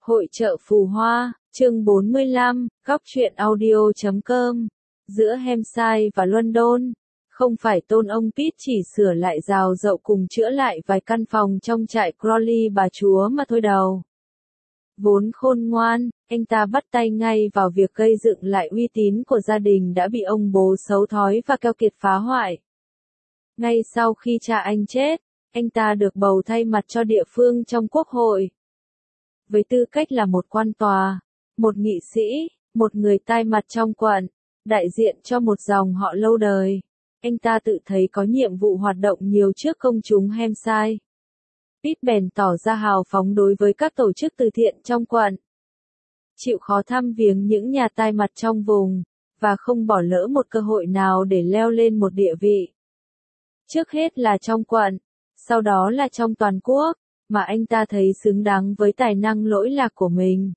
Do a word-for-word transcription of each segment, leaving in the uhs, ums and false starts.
Hội chợ Phù Hoa, chương bốn mươi lăm, góc truyện audio chấm com. Giữa Hampshire và London, không phải tôn ông Pete chỉ sửa lại rào rậu cùng chữa lại vài căn phòng trong trại Crawley bà chúa mà thôi đâu. Vốn khôn ngoan, anh ta bắt tay ngay vào việc gây dựng lại uy tín của gia đình đã bị ông bố xấu thói và keo kiệt phá hoại. Ngay sau khi cha anh chết, anh ta được bầu thay mặt cho địa phương trong quốc hội. Với tư cách là một quan tòa, một nghị sĩ, một người tai mặt trong quận, đại diện cho một dòng họ lâu đời, anh ta tự thấy có nhiệm vụ hoạt động nhiều trước công chúng Hampshire. Pete bèn tỏ ra hào phóng đối với các tổ chức từ thiện trong quận, chịu khó thăm viếng những nhà tai mặt trong vùng, và không bỏ lỡ một cơ hội nào để leo lên một địa vị. Trước hết là trong quận, sau đó là trong toàn quốc, mà anh ta thấy xứng đáng với tài năng lỗi lạc của mình.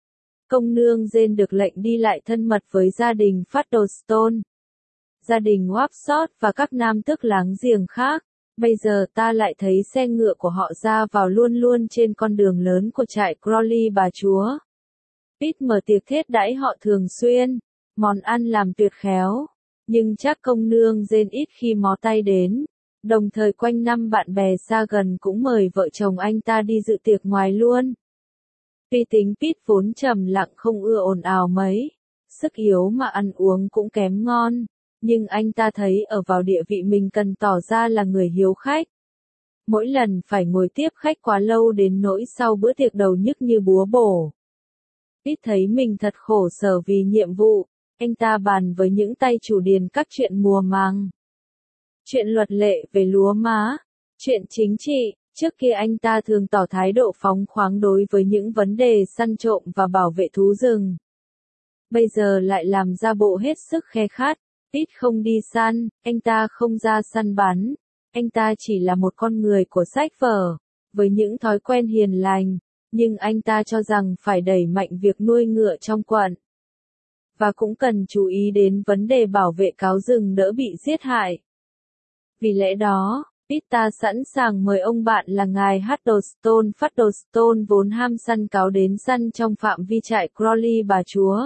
Công nương Jane được lệnh đi lại thân mật với gia đình Fuddlestone, gia đình Wapshot và các nam tước láng giềng khác. Bây giờ ta lại thấy xe ngựa của họ ra vào luôn luôn trên con đường lớn của trại Crawley bà chúa. Pete mở tiệc thiết đãi họ thường xuyên, món ăn làm tuyệt khéo, nhưng chắc công nương Jane ít khi mó tay đến. Đồng thời quanh năm bạn bè xa gần cũng mời vợ chồng anh ta đi dự tiệc ngoài luôn. Tuy tính Pete vốn trầm lặng không ưa ồn ào mấy, sức yếu mà ăn uống cũng kém ngon, nhưng anh ta thấy ở vào địa vị mình cần tỏ ra là người hiếu khách. Mỗi lần phải ngồi tiếp khách quá lâu đến nỗi sau bữa tiệc đầu nhức như búa bổ. Pete thấy mình thật khổ sở vì nhiệm vụ, anh ta bàn với những tay chủ điền các chuyện mùa màng. Chuyện luật lệ về lúa má, chuyện chính trị, trước kia anh ta thường tỏ thái độ phóng khoáng đối với những vấn đề săn trộm và bảo vệ thú rừng. Bây giờ lại làm ra bộ hết sức khe khát. Pete không đi săn, anh ta không ra săn bắn, anh ta chỉ là một con người của sách vở, với những thói quen hiền lành, nhưng anh ta cho rằng phải đẩy mạnh việc nuôi ngựa trong quận. Và cũng cần chú ý đến vấn đề bảo vệ cáo rừng đỡ bị giết hại. Vì lẽ đó, Pete ta sẵn sàng mời ông bạn là ngài Huddlestone Fuddlestone vốn ham săn cáo đến săn trong phạm vi trại Crawley bà chúa.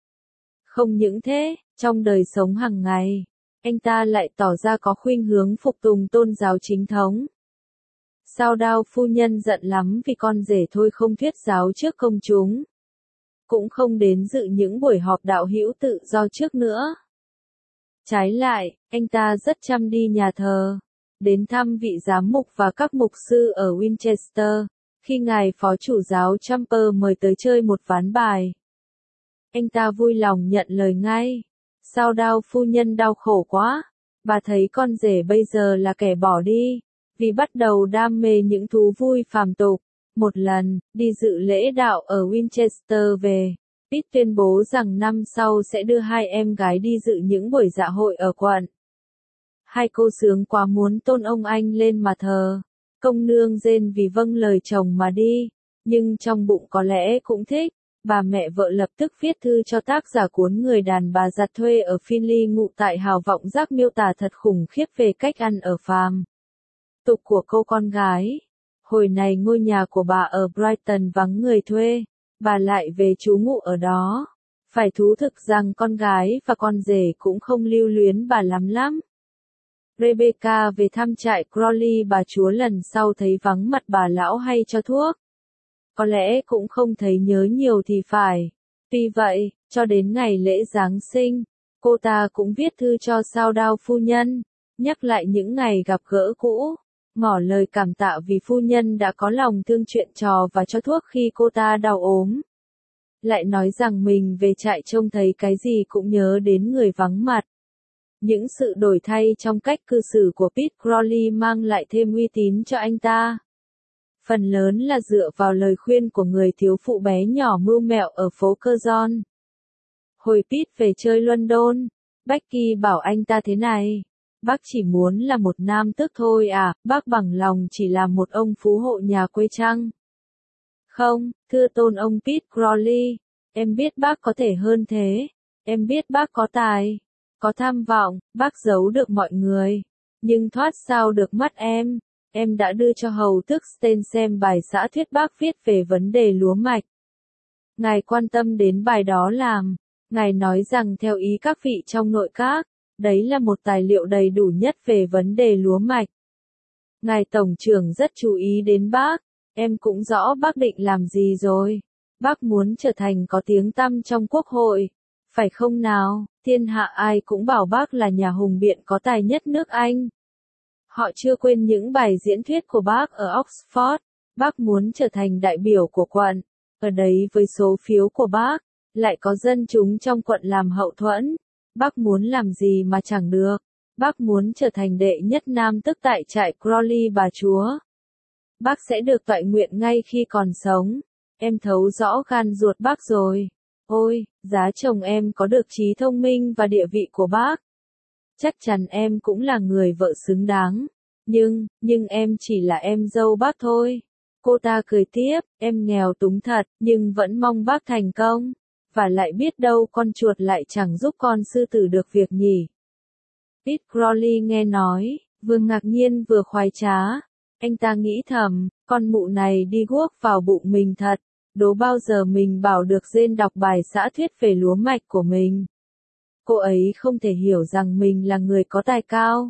Không những thế, trong đời sống hàng ngày, anh ta lại tỏ ra có khuynh hướng phục tùng tôn giáo chính thống. Sao đao phu nhân giận lắm vì con rể thôi không thuyết giáo trước công chúng. Cũng không đến dự những buổi họp đạo hữu tự do trước nữa. Trái lại, anh ta rất chăm đi nhà thờ, đến thăm vị giám mục và các mục sư ở Winchester, khi ngài phó chủ giáo Champer mời tới chơi một ván bài. Anh ta vui lòng nhận lời ngay. Sao đao phu nhân đau khổ quá, bà thấy con rể bây giờ là kẻ bỏ đi, vì bắt đầu đam mê những thú vui phàm tục. Một lần, đi dự lễ đạo ở Winchester về, Pete tuyên bố rằng năm sau sẽ đưa hai em gái đi dự những buổi dạ hội ở quận. Hai cô sướng quá muốn tôn ông anh lên mà thờ. Công nương Jane vì vâng lời chồng mà đi, nhưng trong bụng có lẽ cũng thích. Bà mẹ vợ lập tức viết thư cho tác giả cuốn Người đàn bà giặt thuê ở Finley ngụ tại Hào Vọng Giác miêu tả thật khủng khiếp về cách ăn ở phàm tục của cô con gái. Hồi này ngôi nhà của bà ở Brighton vắng người thuê, bà lại về trú ngụ ở đó. Phải thú thực rằng con gái và con rể cũng không lưu luyến bà lắm lắm. Rebecca về thăm trại Crawley bà chúa lần sau thấy vắng mặt bà lão hay cho thuốc. Có lẽ cũng không thấy nhớ nhiều thì phải. Tuy vậy, cho đến ngày lễ Giáng sinh, cô ta cũng viết thư cho sao đao phu nhân, nhắc lại những ngày gặp gỡ cũ, ngỏ lời cảm tạ vì phu nhân đã có lòng thương chuyện trò và cho thuốc khi cô ta đau ốm. Lại nói rằng mình về trại trông thấy cái gì cũng nhớ đến người vắng mặt. Những sự đổi thay trong cách cư xử của Pete Crawley mang lại thêm uy tín cho anh ta. Phần lớn là dựa vào lời khuyên của người thiếu phụ bé nhỏ mưu mẹo ở phố Curzon. Hồi Pete về chơi London, Becky bảo anh ta thế này: bác chỉ muốn là một nam tước thôi à, bác bằng lòng chỉ là một ông phú hộ nhà quê chăng? Không, thưa tôn ông Pete Crawley, em biết bác có thể hơn thế, em biết bác có tài, có tham vọng, bác giấu được mọi người, nhưng thoát sao được mắt em. Em đã đưa cho hầu tước Sten xem bài xã thuyết bác viết về vấn đề lúa mạch. Ngài quan tâm đến bài đó làm. Ngài nói rằng theo ý các vị trong nội các, đấy là một tài liệu đầy đủ nhất về vấn đề lúa mạch. Ngài Tổng trưởng rất chú ý đến bác, em cũng rõ bác định làm gì rồi. Bác muốn trở thành có tiếng tăm trong quốc hội, phải không nào? Thiên hạ ai cũng bảo bác là nhà hùng biện có tài nhất nước Anh. Họ chưa quên những bài diễn thuyết của bác ở Oxford. Bác muốn trở thành đại biểu của quận. Ở đấy với số phiếu của bác, lại có dân chúng trong quận làm hậu thuẫn. Bác muốn làm gì mà chẳng được. Bác muốn trở thành đệ nhất nam tức tại trại Crawley bà chúa. Bác sẽ được toại nguyện ngay khi còn sống. Em thấu rõ gan ruột bác rồi. Ôi, giá chồng em có được trí thông minh và địa vị của bác. Chắc chắn em cũng là người vợ xứng đáng. Nhưng, nhưng em chỉ là em dâu bác thôi. Cô ta cười tiếp, em nghèo túng thật, nhưng vẫn mong bác thành công. Và lại biết đâu con chuột lại chẳng giúp con sư tử được việc nhỉ. Pete Crawley nghe nói, vừa ngạc nhiên vừa khoái trá. Anh ta nghĩ thầm, con mụ này đi guốc vào bụng mình thật. Đố bao giờ mình bảo được Jane đọc bài xã thuyết về lúa mạch của mình. Cô ấy không thể hiểu rằng mình là người có tài cao,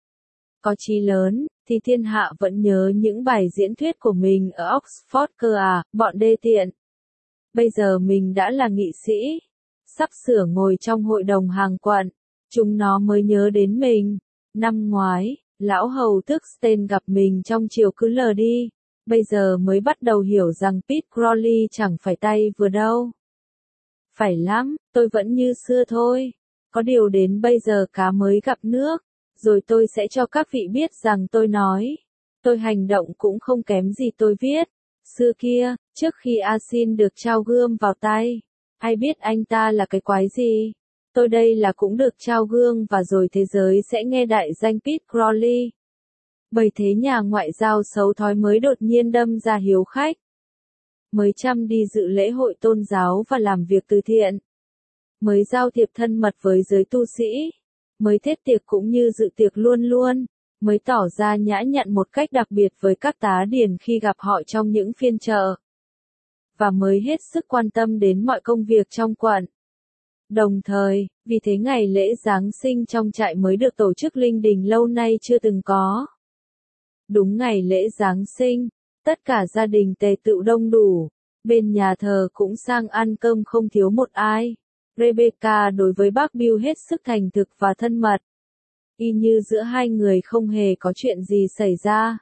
có chí lớn, thì thiên hạ vẫn nhớ những bài diễn thuyết của mình ở Oxford cơ à, bọn đê tiện. Bây giờ mình đã là nghị sĩ, sắp sửa ngồi trong hội đồng hàng quận, chúng nó mới nhớ đến mình. Năm ngoái, lão hầu tước Stein gặp mình trong chiều cứ lờ đi, bây giờ mới bắt đầu hiểu rằng Pete Crawley chẳng phải tay vừa đâu. Phải lắm, tôi vẫn như xưa thôi. Có điều đến bây giờ cá mới gặp nước, rồi tôi sẽ cho các vị biết rằng tôi nói, tôi hành động cũng không kém gì tôi viết. Xưa kia, trước khi Asin được trao gươm vào tay, ai biết anh ta là cái quái gì? Tôi đây là cũng được trao gươm và rồi thế giới sẽ nghe đại danh Pete Crawley. Bởi thế nhà ngoại giao xấu thói mới đột nhiên đâm ra hiếu khách. Mới chăm đi dự lễ hội tôn giáo và làm việc từ thiện. Mới giao thiệp thân mật với giới tu sĩ. Mới thết tiệc cũng như dự tiệc luôn luôn. Mới tỏ ra nhã nhặn một cách đặc biệt với các tá điền khi gặp họ trong những phiên chợ. Và mới hết sức quan tâm đến mọi công việc trong quận. Đồng thời, vì thế ngày lễ Giáng sinh trong trại mới được tổ chức linh đình lâu nay chưa từng có. Đúng ngày lễ Giáng sinh, tất cả gia đình tề tựu đông đủ, bên nhà thờ cũng sang ăn cơm không thiếu một ai. Rebecca đối với bác Bill hết sức thành thực và thân mật. Y như giữa hai người không hề có chuyện gì xảy ra.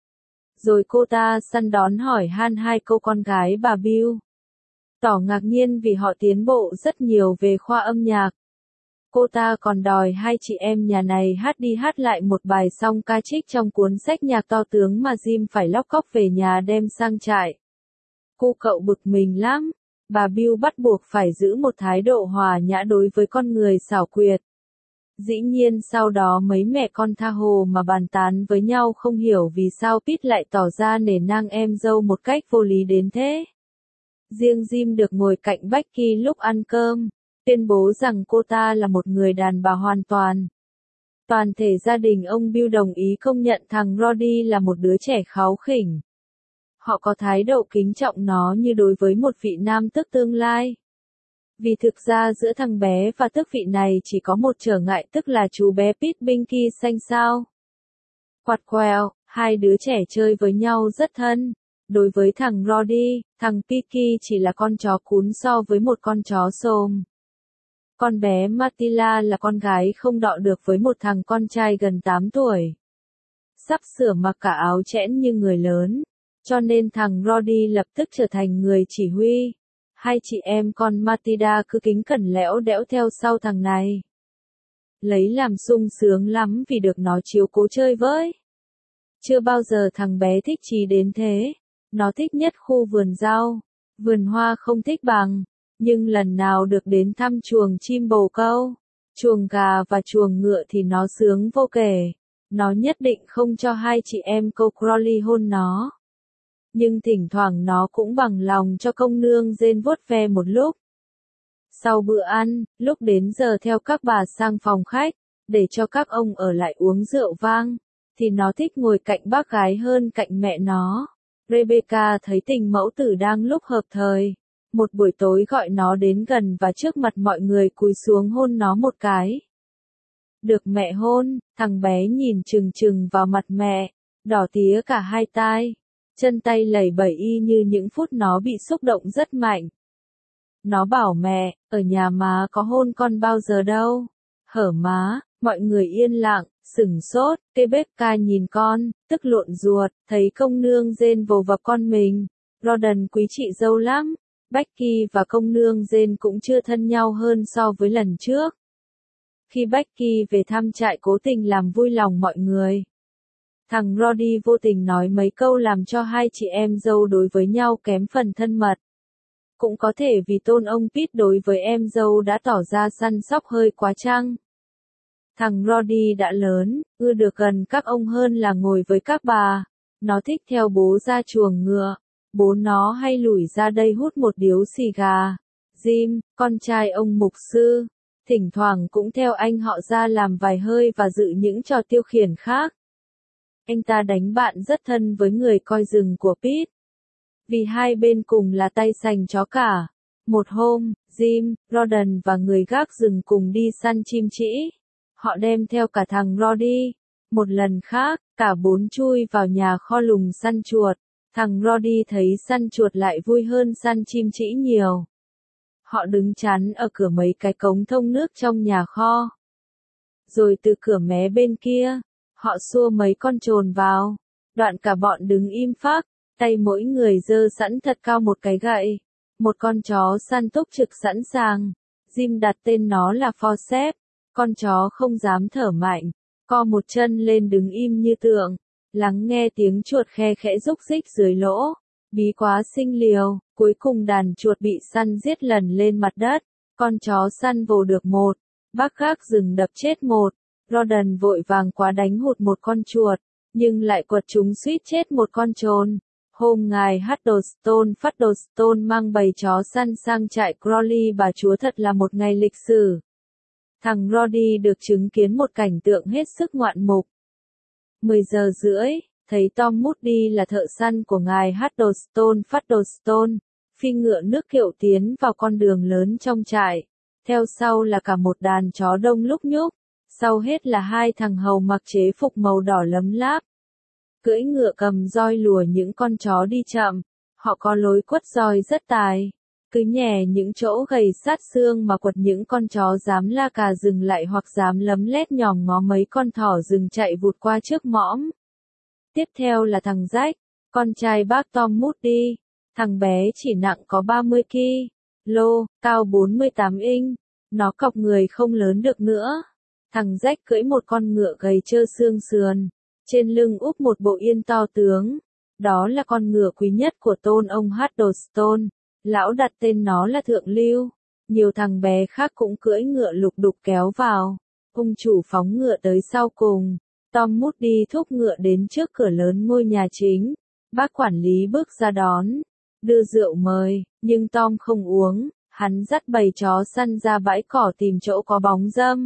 Rồi cô ta săn đón hỏi han hai câu con gái bà Bill. Tỏ ngạc nhiên vì họ tiến bộ rất nhiều về khoa âm nhạc. Cô ta còn đòi hai chị em nhà này hát đi hát lại một bài song ca trích trong cuốn sách nhạc to tướng mà Jim phải lóc cóc về nhà đem sang trại. Cô cậu bực mình lắm. Bà Bill bắt buộc phải giữ một thái độ hòa nhã đối với con người xảo quyệt. Dĩ nhiên sau đó mấy mẹ con tha hồ mà bàn tán với nhau không hiểu vì sao Pete lại tỏ ra nể nang em dâu một cách vô lý đến thế. Riêng Jim được ngồi cạnh Becky lúc ăn cơm, tuyên bố rằng cô ta là một người đàn bà hoàn toàn. Toàn thể gia đình ông Bill đồng ý công nhận thằng Roddy là một đứa trẻ kháu khỉnh. Họ có thái độ kính trọng nó như đối với một vị nam tước tương lai. Vì thực ra giữa thằng bé và tước vị này chỉ có một trở ngại tức là chú bé Pete Binky xanh xao. Quạt quẹo, hai đứa trẻ chơi với nhau rất thân. Đối với thằng Roddy, thằng Picky chỉ là con chó cún so với một con chó xồm. Con bé Matilla là con gái không đọ được với một thằng con trai gần tám tuổi. Sắp sửa mặc cả áo chẽn như người lớn. Cho nên thằng Roddy lập tức trở thành người chỉ huy. Hai chị em con Matilda cứ kính cẩn lẽo đẽo theo sau thằng này. Lấy làm sung sướng lắm vì được nó chiếu cố chơi với. Chưa bao giờ thằng bé thích chí đến thế. Nó thích nhất khu vườn rau. Vườn hoa không thích bằng. Nhưng lần nào được đến thăm chuồng chim bồ câu, chuồng gà và chuồng ngựa thì nó sướng vô kể. Nó nhất định không cho hai chị em cô Crawley hôn nó. Nhưng thỉnh thoảng nó cũng bằng lòng cho công nương Jane vuốt ve một lúc. Sau bữa ăn, lúc đến giờ theo các bà sang phòng khách, để cho các ông ở lại uống rượu vang, thì nó thích ngồi cạnh bác gái hơn cạnh mẹ nó. Rebecca thấy tình mẫu tử đang lúc hợp thời. Một buổi tối gọi nó đến gần và trước mặt mọi người cúi xuống hôn nó một cái. Được mẹ hôn, thằng bé nhìn chừng chừng vào mặt mẹ, đỏ tía cả hai tai. Chân tay lẩy bẩy y như những phút nó bị xúc động rất mạnh. Nó bảo mẹ, ở nhà má có hôn con bao giờ đâu. Hở má, mọi người yên lặng, sửng sốt, cây bếp ca nhìn con, tức lộn ruột, thấy công nương rên vồ vào con mình. Gordon quý chị dâu lắm, Becky và công nương rên cũng chưa thân nhau hơn so với lần trước. Khi Becky về thăm trại cố tình làm vui lòng mọi người. Thằng Roddy vô tình nói mấy câu làm cho hai chị em dâu đối với nhau kém phần thân mật. Cũng có thể vì tôn ông Pete đối với em dâu đã tỏ ra săn sóc hơi quá chăng. Thằng Roddy đã lớn, ưa được gần các ông hơn là ngồi với các bà. Nó thích theo bố ra chuồng ngựa. Bố nó hay lủi ra đây hút một điếu xì gà. Jim, con trai ông mục sư, thỉnh thoảng cũng theo anh họ ra làm vài hơi và dự những trò tiêu khiển khác. Anh ta đánh bạn rất thân với người coi rừng của Pete. Vì hai bên cùng là tay sành chó cả. Một hôm, Jim, Gordon và người gác rừng cùng đi săn chim trĩ. Họ đem theo cả thằng Roddy. Một lần khác, cả bốn chui vào nhà kho lùng săn chuột. Thằng Roddy thấy săn chuột lại vui hơn săn chim trĩ nhiều. Họ đứng chắn ở cửa mấy cái cống thông nước trong nhà kho. Rồi từ cửa mé bên kia, họ xua mấy con trồn vào. Đoạn cả bọn đứng im phác, tay mỗi người giơ sẵn thật cao một cái gậy. Một con chó săn túc trực sẵn sàng. Jim đặt tên nó là Forceps. Con chó không dám thở mạnh, co một chân lên đứng im như tượng, lắng nghe tiếng chuột khe khẽ rúc rích dưới lỗ. Bí quá sinh liều, cuối cùng đàn chuột bị săn giết lần lên mặt đất. Con chó săn vồ được một, bác gác rừng đập chết một. Gordon vội vàng quá đánh hụt một con chuột, nhưng lại quật chúng suýt chết một con trồn. Hôm ngài Huddlestone Fuddlestone mang bầy chó săn sang trại Crowley bà chúa thật là một ngày lịch sử. Thằng Roddy được chứng kiến một cảnh tượng hết sức ngoạn mục. mười giờ rưỡi, thấy Tom Moody là thợ săn của ngài Huddlestone Fuddlestone, phi ngựa nước kiệu tiến vào con đường lớn trong trại. Theo sau là cả một đàn chó đông lúc nhúc, sau hết là hai thằng hầu mặc chế phục màu đỏ lấm láp. Cưỡi ngựa cầm roi lùa những con chó đi chậm, họ có lối quất roi rất tài. Cứ nhè những chỗ gầy sát xương mà quật những con chó dám la cà dừng lại hoặc dám lấm lét nhòm ngó mấy con thỏ rừng chạy vụt qua trước mõm. Tiếp theo là thằng Jack, con trai bác Tom Moody. Thằng bé chỉ nặng có ba mươi ki lô, cao bốn mươi tám inch. Nó cọc người không lớn được nữa. Thằng Jack cưỡi một con ngựa gầy trơ xương sườn. Trên lưng úp một bộ yên to tướng. Đó là con ngựa quý nhất của tôn ông Huddlestone. Lão đặt tên nó là Thượng Lưu. Nhiều thằng bé khác cũng cưỡi ngựa lục đục kéo vào. Ông chủ phóng ngựa tới sau cùng. Tom Moody thúc ngựa đến trước cửa lớn ngôi nhà chính. Bác quản lý bước ra đón. Đưa rượu mời, nhưng Tom không uống. Hắn dắt bầy chó săn ra bãi cỏ tìm chỗ có bóng râm.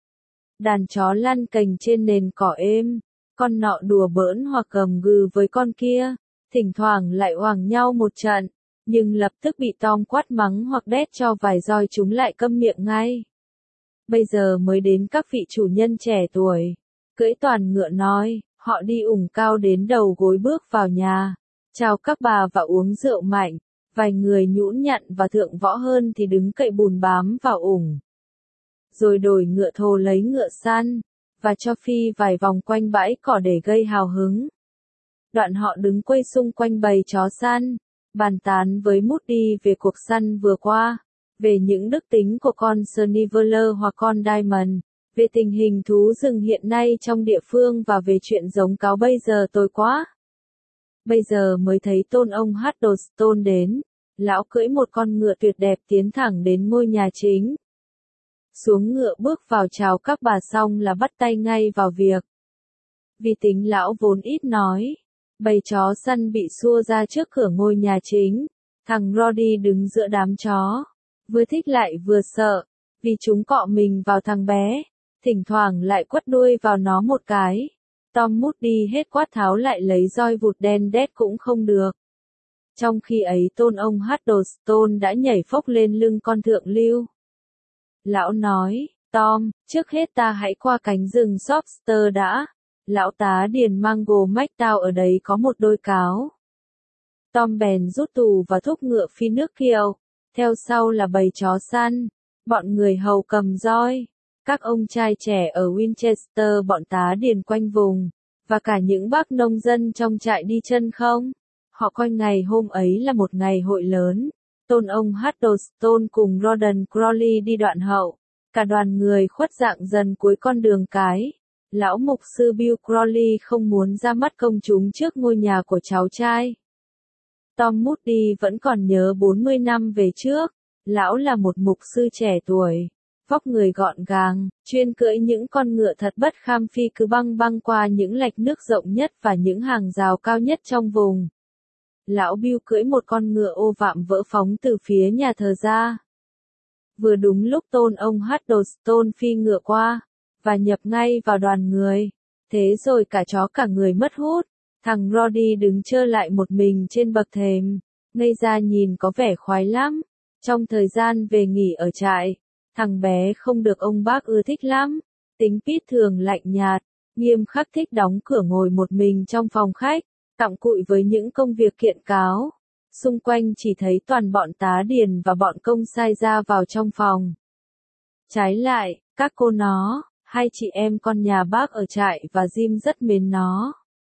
Đàn chó lăn cành trên nền cỏ êm. Con nọ đùa bỡn hoặc gầm gừ với con kia. Thỉnh thoảng lại oằng nhau một trận. Nhưng lập tức bị Tom quát mắng hoặc đét cho vài roi chúng lại câm miệng ngay. Bây giờ mới đến các vị chủ nhân trẻ tuổi. Cưỡi toàn ngựa nói, họ đi ủng cao đến đầu gối bước vào nhà. Chào các bà và uống rượu mạnh. Vài người nhũn nhặn và thượng võ hơn thì đứng cậy bùn bám vào ủng. Rồi đổi ngựa thồ lấy ngựa săn, và cho phi vài vòng quanh bãi cỏ để gây hào hứng. Đoạn họ đứng quây xung quanh bầy chó săn. Bàn tán với Moody về cuộc săn vừa qua, về những đức tính của con Sniveler hoặc con Diamond, về tình hình thú rừng hiện nay trong địa phương và về chuyện giống cáo bây giờ tôi quá. Bây giờ mới thấy tôn ông Huddlestone đến, lão cưỡi một con ngựa tuyệt đẹp tiến thẳng đến ngôi nhà chính. Xuống ngựa bước vào chào các bà xong là bắt tay ngay vào việc. Vì tính lão vốn ít nói. Bầy chó săn bị xua ra trước cửa ngôi nhà chính. Thằng Roddy đứng giữa đám chó. Vừa thích lại vừa sợ. Vì chúng cọ mình vào thằng bé. Thỉnh thoảng lại quất đuôi vào nó một cái. Tom Moody hết quát tháo lại lấy roi vụt đen đét cũng không được. Trong khi ấy tôn ông Huddleston đã nhảy phốc lên lưng con thượng lưu. Lão nói, Tom, trước hết ta hãy qua cánh rừng Shropshire đã. Lão tá điền Mango McTow ở đấy có một đôi cáo. Tom bèn rút tù và thúc ngựa phi nước kiệu. Theo sau là bầy chó săn. Bọn người hầu cầm roi. Các ông trai trẻ ở Winchester bọn tá điền quanh vùng. Và cả những bác nông dân trong trại đi chân không. Họ coi ngày hôm ấy là một ngày hội lớn. Tôn ông Huddleston cùng Rawdon Crawley đi đoạn hậu. Cả đoàn người khuất dạng dần cuối con đường cái. Lão mục sư Bill Crawley không muốn ra mắt công chúng trước ngôi nhà của cháu trai. Tom Moody vẫn còn nhớ bốn mươi năm về trước. Lão là một mục sư trẻ tuổi. Vóc người gọn gàng, chuyên cưỡi những con ngựa thật bất kham phi cứ băng băng qua những lạch nước rộng nhất và những hàng rào cao nhất trong vùng. Lão Bill cưỡi một con ngựa ô vạm vỡ phóng từ phía nhà thờ ra. Vừa đúng lúc tôn ông Huddleston phi ngựa qua, và nhập ngay vào đoàn người. Thế rồi cả chó cả người mất hút. Thằng Roddy đứng trơ lại một mình trên bậc thềm, ngây ra nhìn có vẻ khoái lắm. Trong thời gian về nghỉ ở trại, thằng bé không được ông bác ưa thích lắm. Tính Pete thường lạnh nhạt, nghiêm khắc, thích đóng cửa ngồi một mình trong phòng khách, cặm cụi với những công việc kiện cáo. Xung quanh chỉ thấy toàn bọn tá điền và bọn công sai ra vào trong phòng. Trái lại, các cô nó, hai chị em con nhà bác ở trại và Jim rất mến nó.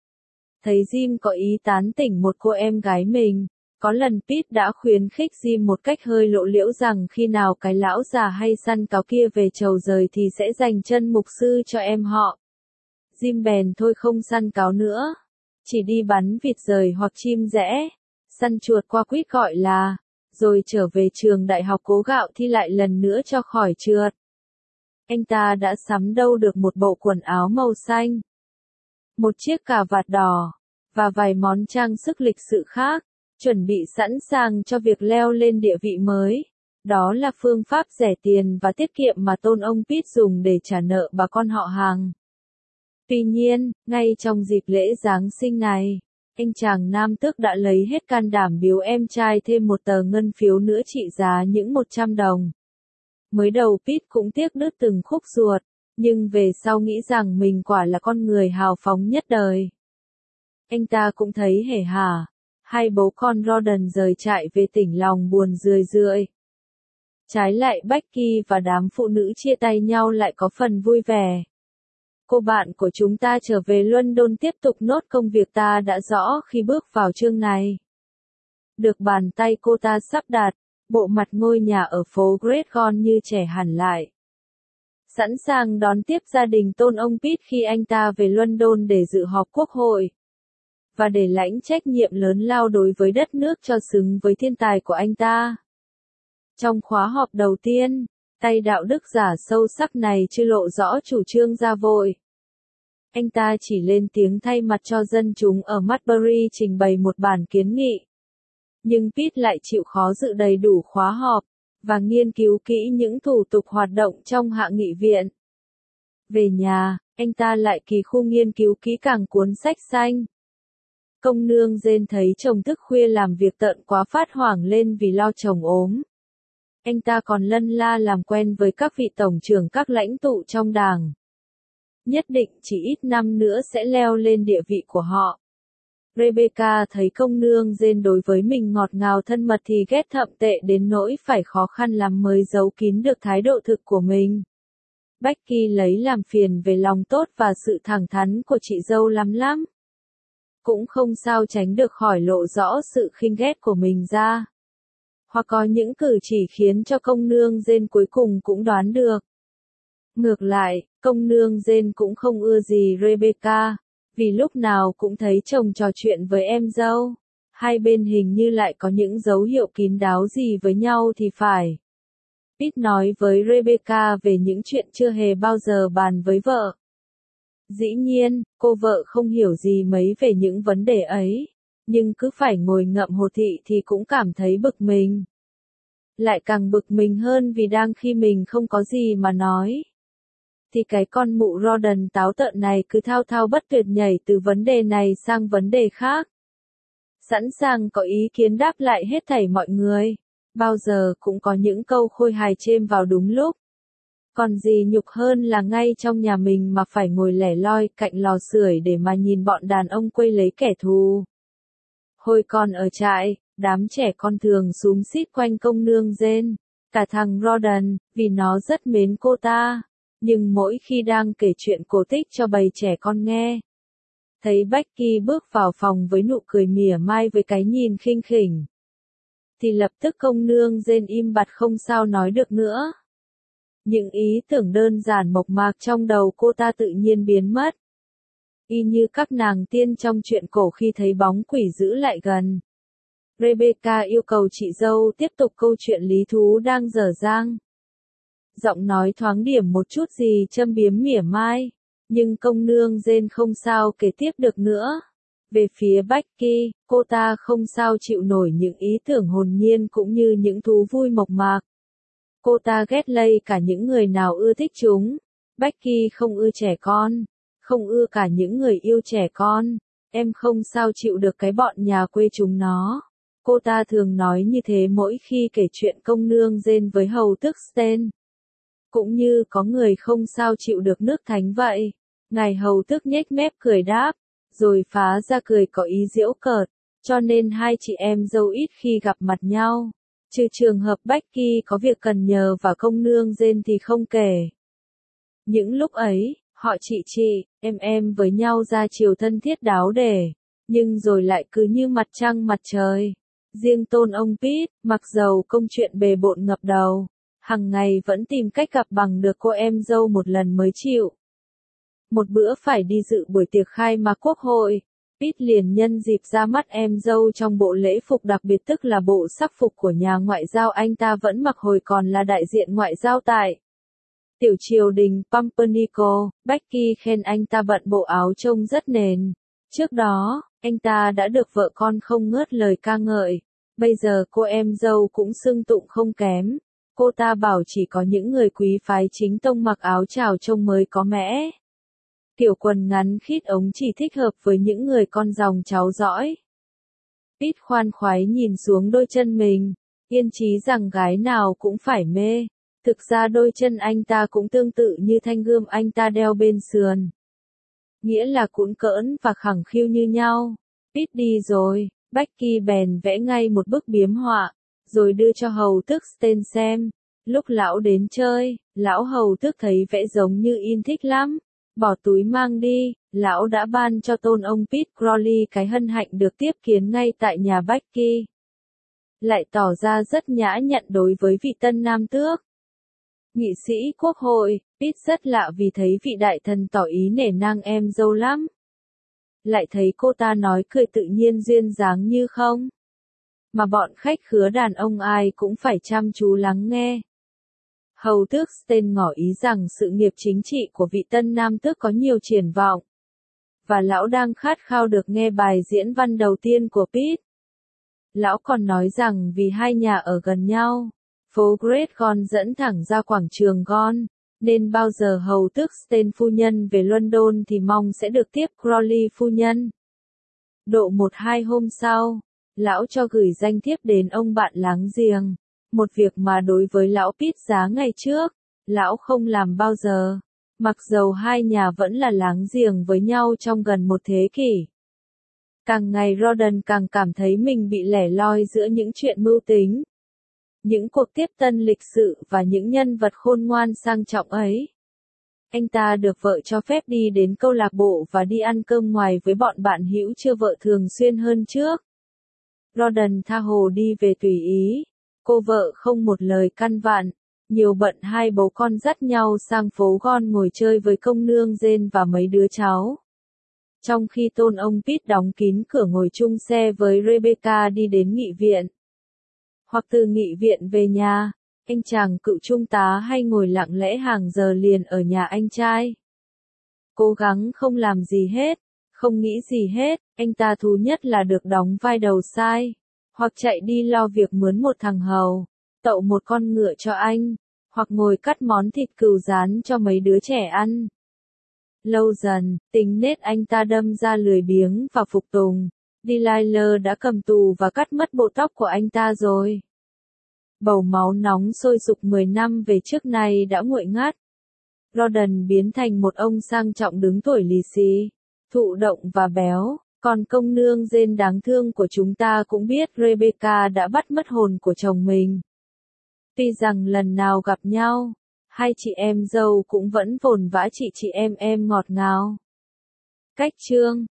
Thấy Jim có ý tán tỉnh một cô em gái mình, có lần Pete đã khuyến khích Jim một cách hơi lộ liễu rằng khi nào cái lão già hay săn cáo kia về chầu rời thì sẽ dành chân mục sư cho em họ. Jim bèn thôi không săn cáo nữa, chỉ đi bắn vịt rời hoặc chim rẽ, săn chuột qua quýt gọi là, rồi trở về trường đại học cố gạo thi lại lần nữa cho khỏi trượt. Anh ta đã sắm đâu được một bộ quần áo màu xanh, một chiếc cà vạt đỏ, và vài món trang sức lịch sự khác, chuẩn bị sẵn sàng cho việc leo lên địa vị mới. Đó là phương pháp rẻ tiền và tiết kiệm mà tôn ông Pete dùng để trả nợ bà con họ hàng. Tuy nhiên, ngay trong dịp lễ Giáng sinh này, anh chàng nam tước đã lấy hết can đảm biếu em trai thêm một tờ ngân phiếu nữa trị giá những một trăm đồng. Mới đầu Pete cũng tiếc đứt từng khúc ruột, nhưng về sau nghĩ rằng mình quả là con người hào phóng nhất đời. Anh ta cũng thấy hề hả, hai bố con Rawdon rời trại về tỉnh lòng buồn rười rượi. Trái lại Becky và đám phụ nữ chia tay nhau lại có phần vui vẻ. Cô bạn của chúng ta trở về London tiếp tục nốt công việc ta đã rõ khi bước vào chương này. Được bàn tay cô ta sắp đặt, bộ mặt ngôi nhà ở phố Great Gaunt như trẻ hẳn lại. Sẵn sàng đón tiếp gia đình tôn ông Pete khi anh ta về London để dự họp quốc hội. Và để lãnh trách nhiệm lớn lao đối với đất nước cho xứng với thiên tài của anh ta. Trong khóa họp đầu tiên, tay đạo đức giả sâu sắc này chưa lộ rõ chủ trương ra vội. Anh ta chỉ lên tiếng thay mặt cho dân chúng ở Mudbury trình bày một bản kiến nghị. Nhưng Pete lại chịu khó dự đầy đủ khóa họp, và nghiên cứu kỹ những thủ tục hoạt động trong hạ nghị viện. Về nhà, anh ta lại kỳ khu nghiên cứu kỹ càng cuốn sách xanh. Công nương Jane thấy chồng thức khuya làm việc tận quá phát hoảng lên vì lo chồng ốm. Anh ta còn lân la làm quen với các vị tổng trưởng các lãnh tụ trong đảng. Nhất định chỉ ít năm nữa sẽ leo lên địa vị của họ. Rebecca thấy công nương Jane đối với mình ngọt ngào thân mật thì ghét thậm tệ đến nỗi phải khó khăn lắm mới giấu kín được thái độ thực của mình. Becky lấy làm phiền về lòng tốt và sự thẳng thắn của chị dâu lắm lắm. Cũng không sao tránh được khỏi lộ rõ sự khinh ghét của mình ra. Hoặc có những cử chỉ khiến cho công nương Jane cuối cùng cũng đoán được. Ngược lại, công nương Jane cũng không ưa gì Rebecca, vì lúc nào cũng thấy chồng trò chuyện với em dâu. Hai bên hình như lại có những dấu hiệu kín đáo gì với nhau thì phải. Pete nói với Rebecca về những chuyện chưa hề bao giờ bàn với vợ. Dĩ nhiên, cô vợ không hiểu gì mấy về những vấn đề ấy, nhưng cứ phải ngồi ngậm hồ thị thì cũng cảm thấy bực mình. Lại càng bực mình hơn vì đang khi mình không có gì mà nói. Thì cái con mụ Rawdon táo tợn này cứ thao thao bất tuyệt nhảy từ vấn đề này sang vấn đề khác. sẵn sàng có ý kiến đáp lại hết thảy mọi người. Bao giờ cũng có những câu khôi hài chêm vào đúng lúc. Còn gì nhục hơn là ngay trong nhà mình mà phải ngồi lẻ loi cạnh lò sưởi để mà nhìn bọn đàn ông quây lấy kẻ thù. Hồi còn ở trại, đám trẻ con thường xúm xít quanh công nương Jane, cả thằng Rawdon, vì nó rất mến cô ta. Nhưng mỗi khi đang kể chuyện cổ tích cho bầy trẻ con nghe, thấy Becky bước vào phòng với nụ cười mỉa mai với cái nhìn khinh khỉnh, thì lập tức công nương Jane im bặt không sao nói được nữa. Những ý tưởng đơn giản mộc mạc trong đầu cô ta tự nhiên biến mất. Y như các nàng tiên trong truyện cổ khi thấy bóng quỷ dữ lại gần. Rebecca yêu cầu chị dâu tiếp tục câu chuyện lý thú đang dở dang. Giọng nói thoáng điểm một chút gì châm biếm mỉa mai, nhưng công nương Jane không sao kể tiếp được nữa. Về phía Becky, cô ta không sao chịu nổi những ý tưởng hồn nhiên cũng như những thú vui mộc mạc. Cô ta ghét lây cả những người nào ưa thích chúng. Becky không ưa trẻ con, không ưa cả những người yêu trẻ con. Em không sao chịu được cái bọn nhà quê chúng nó. Cô ta thường nói như thế mỗi khi kể chuyện công nương Jane với hầu tước Sten. Cũng như có người không sao chịu được nước thánh vậy. Ngài hầu tước nhếch mép cười đáp, rồi phá ra cười có ý giễu cợt, cho nên hai chị em dâu ít khi gặp mặt nhau. Trừ trường hợp Becky có việc cần nhờ và công nương Jane thì không kể. Những lúc ấy, họ chị chị, em em với nhau ra chiều thân thiết đáo để, nhưng rồi lại cứ như mặt trăng mặt trời. Riêng tôn ông Pete, mặc dầu công chuyện bề bộn ngập đầu, hằng ngày vẫn tìm cách gặp bằng được cô em dâu một lần mới chịu. Một bữa phải đi dự buổi tiệc khai mạc quốc hội, Pete liền nhân dịp ra mắt em dâu trong bộ lễ phục đặc biệt tức là bộ sắc phục của nhà ngoại giao anh ta vẫn mặc hồi còn là đại diện ngoại giao tại tiểu triều đình Pumpernickel. Becky khen anh ta bận bộ áo trông rất nền. Trước đó, anh ta đã được vợ con không ngớt lời ca ngợi. Bây giờ cô em dâu cũng xưng tụng không kém. Cô ta bảo chỉ có những người quý phái chính tông mặc áo chào trông mới có mẽ. Kiểu quần ngắn khít ống chỉ thích hợp với những người con dòng cháu dõi. Pete khoan khoái nhìn xuống đôi chân mình, yên chí rằng gái nào cũng phải mê. Thực ra đôi chân anh ta cũng tương tự như thanh gươm anh ta đeo bên sườn. Nghĩa là cũn cỡn và khẳng khiu như nhau. Pete đi rồi, Becky bèn vẽ ngay một bức biếm họa, rồi đưa cho hầu tước Sten xem. Lúc lão đến chơi, lão hầu tước thấy vẽ giống như in thích lắm. Bỏ túi mang đi, lão đã ban cho tôn ông Pete Crowley cái hân hạnh được tiếp kiến ngay tại nhà Becky. Lại tỏ ra rất nhã nhặn đối với vị tân nam tước. Nghị sĩ quốc hội, Pete rất lạ vì thấy vị đại thần tỏ ý nể nang em dâu lắm. Lại thấy cô ta nói cười tự nhiên duyên dáng như không. Mà bọn khách khứa đàn ông ai cũng phải chăm chú lắng nghe. Hầu tước Sten ngỏ ý rằng sự nghiệp chính trị của vị tân nam tước có nhiều triển vọng. Và lão đang khát khao được nghe bài diễn văn đầu tiên của Pete. Lão còn nói rằng vì hai nhà ở gần nhau, phố Great Gaunt dẫn thẳng ra quảng trường Gaunt, nên bao giờ hầu tước Sten phu nhân về London thì mong sẽ được tiếp Crowley phu nhân. Độ một hai hôm sau, lão cho gửi danh thiếp đến ông bạn láng giềng. Một việc mà đối với lão Pete giá ngày trước, lão không làm bao giờ. Mặc dầu hai nhà vẫn là láng giềng với nhau trong gần một thế kỷ. Càng ngày Rawdon càng cảm thấy mình bị lẻ loi giữa những chuyện mưu tính. Những cuộc tiếp tân lịch sự và những nhân vật khôn ngoan sang trọng ấy. Anh ta được vợ cho phép đi đến câu lạc bộ và đi ăn cơm ngoài với bọn bạn hữu chưa vợ thường xuyên hơn trước. Rawdon tha hồ đi về tùy ý. Cô vợ không một lời căn vặn, nhiều bận hai bố con dắt nhau sang phố Gaunt ngồi chơi với công nương Jane và mấy đứa cháu. Trong khi tôn ông Pete đóng kín cửa ngồi chung xe với Rebecca đi đến nghị viện. Hoặc từ nghị viện về nhà, anh chàng cựu trung tá hay ngồi lặng lẽ hàng giờ liền ở nhà anh trai. Cố gắng không làm gì hết, không nghĩ gì hết, anh ta thú nhất là được đóng vai đầu sai. Hoặc chạy đi lo việc mướn một thằng hầu, tậu một con ngựa cho anh, hoặc ngồi cắt món thịt cừu rán cho mấy đứa trẻ ăn. Lâu dần, tính nết anh ta đâm ra lười biếng và phục tùng, Delilah đã cầm tù và cắt mất bộ tóc của anh ta rồi. Bầu máu nóng sôi sục mười năm về trước này đã nguội ngắt. Gordon biến thành một ông sang trọng đứng tuổi lì xì, thụ động và béo, còn công nương Jane đáng thương của chúng ta cũng biết Rebecca đã bắt mất hồn của chồng mình. Tuy rằng lần nào gặp nhau, hai chị em dâu cũng vẫn vồn vã chị chị em em ngọt ngào. Cách chương